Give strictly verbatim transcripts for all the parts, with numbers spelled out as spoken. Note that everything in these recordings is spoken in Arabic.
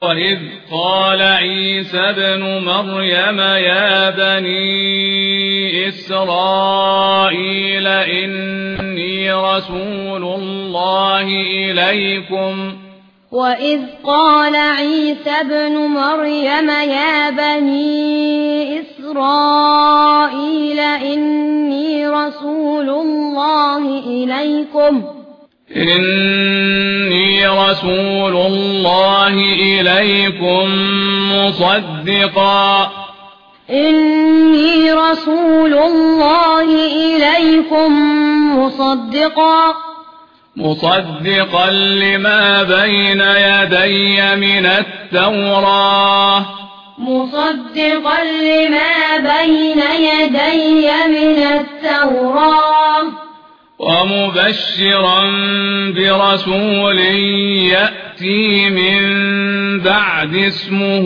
وإذ قال عيسى ابن مريم يا بني إسرائيل إني رسول الله إليكم وإذ قال عيسى ابن مريم يا بني إسرائيل إني رسول الله إليكم إني رسول الله إليكم مصدقا إني رسول الله إليكم مصدقا مصدقا لما بين يدي من التوراة مصدقا لما بين يدي من التوراة ومبشرا برسول يأتي من بعد اسمه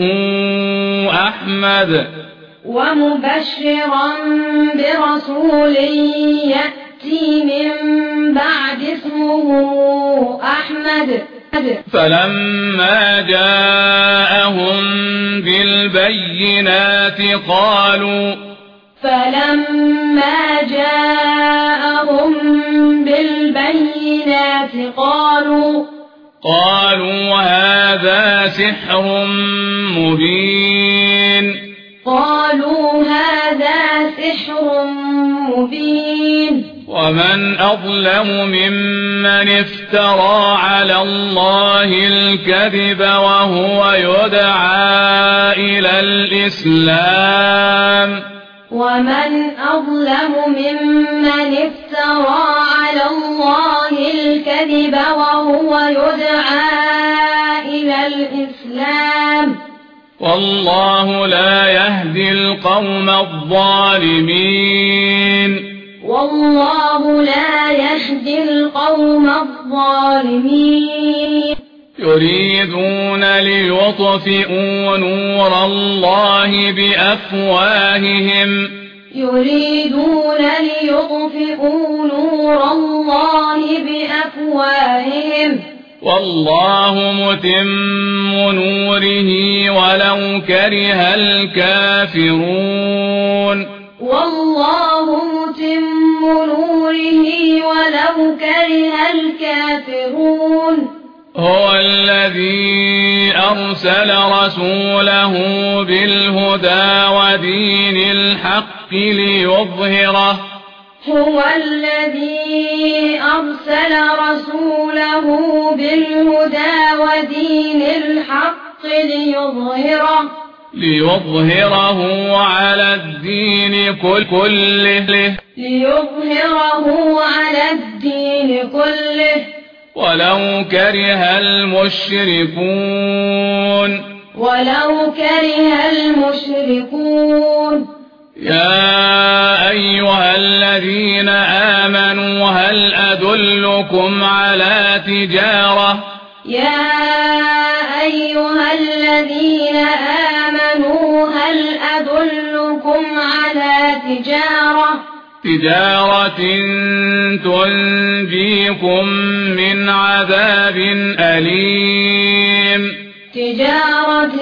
أحمد ومبشرا برسول يأتي من بعد اسمه أحمد فلما جاءهم بالبينات قالوا فلما جاءهم بالبينات قالوا قالوا هذا سحر مبين قالوا هذا سحر مبين ومن أظلم ممن افترى على الله الكذب وهو يدعى إلى الإسلام ومن أظلم ممن افترى على الله الكذب وهو يدعى إلى الإسلام والله لا يهدي القوم الظالمين والله لا يهدي القوم الظالمين يريدون ليطفئوا نور الله بأفواههم يريدون ليطفئوا نور الله بأفواههم والله متم نوره ولو كره الكافرون والله متم نوره ولو كره الكافرون هو الذي أرسل رسوله بالهدى ودين الحق ليظهره هو الذي أرسل رسوله بالهدى ودين الحق ليظهره ليظهره على الدين كله ليظهره على الدين كله ولو كره المشركون ولو كره المشركون يا أيها الذين آمنوا هل أدلكم على تجارة يا أيها الذين آمنوا هل أدلكم على تجارة تجارة تنجيكم من عذاب أليم تجارة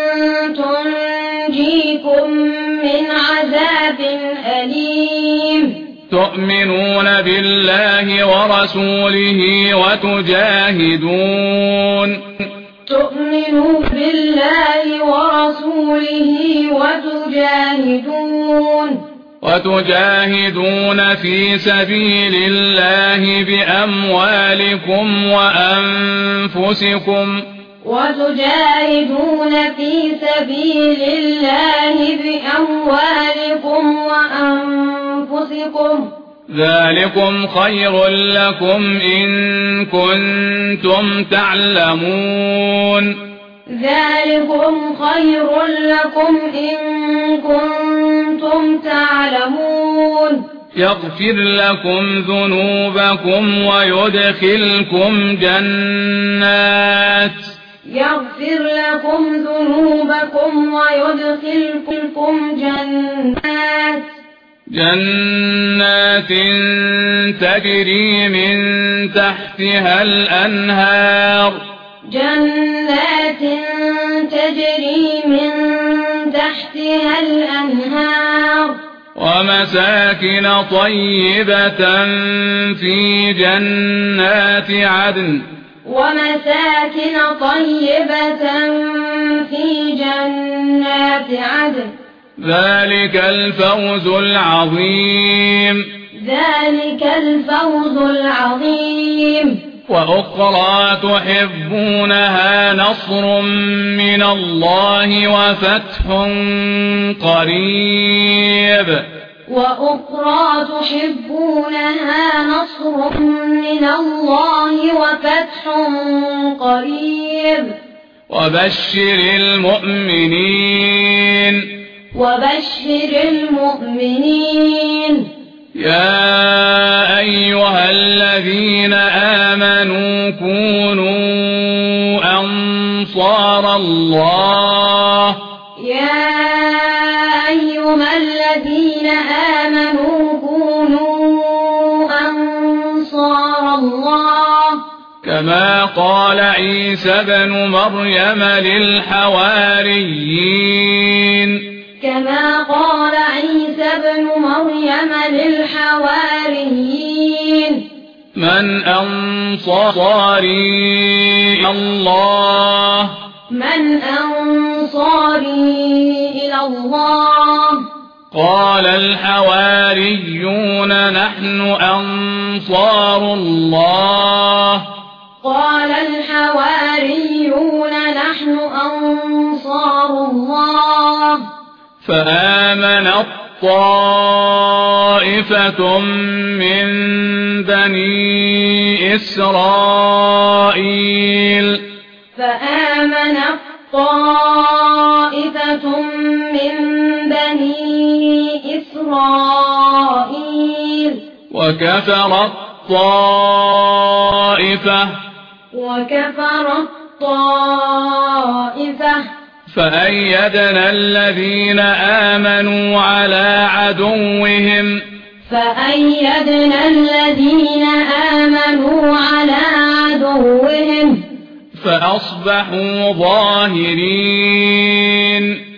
تنجيكم من عذاب أليم تؤمنون بالله ورسوله وتجاهدون تؤمنون بالله ورسوله وتجاهدون وتجاهدون في سبيل الله بأموالكم وأنفسكم وتجاهدون في سبيل الله بأموالكم وأنفسكم ذلكم خير لكم إن كنتم تعلمون ذلكم خير لكم إن كنتم تعلمون يغفر لكم ذنوبكم ويدخلكم جنات يغفر لكم ذنوبكم ويدخلكم جنات جنات تجري من تحتها الأنهار جنات تجري من تحتها الأنهار ومساكن طيبة في جنات عدن ومساكن طيبة في جنات عدن ذلك الفوز العظيم ذلك الفوز العظيم وأخرى تحبونها نصر من الله وفتح قريب وأخرى تحبونها نصر من الله وفتح قريب وبشر المؤمنين وبشر المؤمنين يا أيها الذين آمنوا كونوا أنصار الله يا أيها الذين آمنوا كونوا أنصار الله كما قال عيسى بن مريم للحواريين كما قال عيسى بن مريم للحواريين من أنصاري إلى الله من أنصاري إلى الله قال الحواريون نحن أنصار الله قال الحواريون نحن أنصار الله فآمنت طائفة من بني إسرائيل فآمنت طائفة من بني إسرائيل وكفرت طائفة وكفرت طائفة فأيدنا الذين آمنوا على عدوهم فأيدنا الذين آمنوا على عدوهم فأصبحوا ظاهرين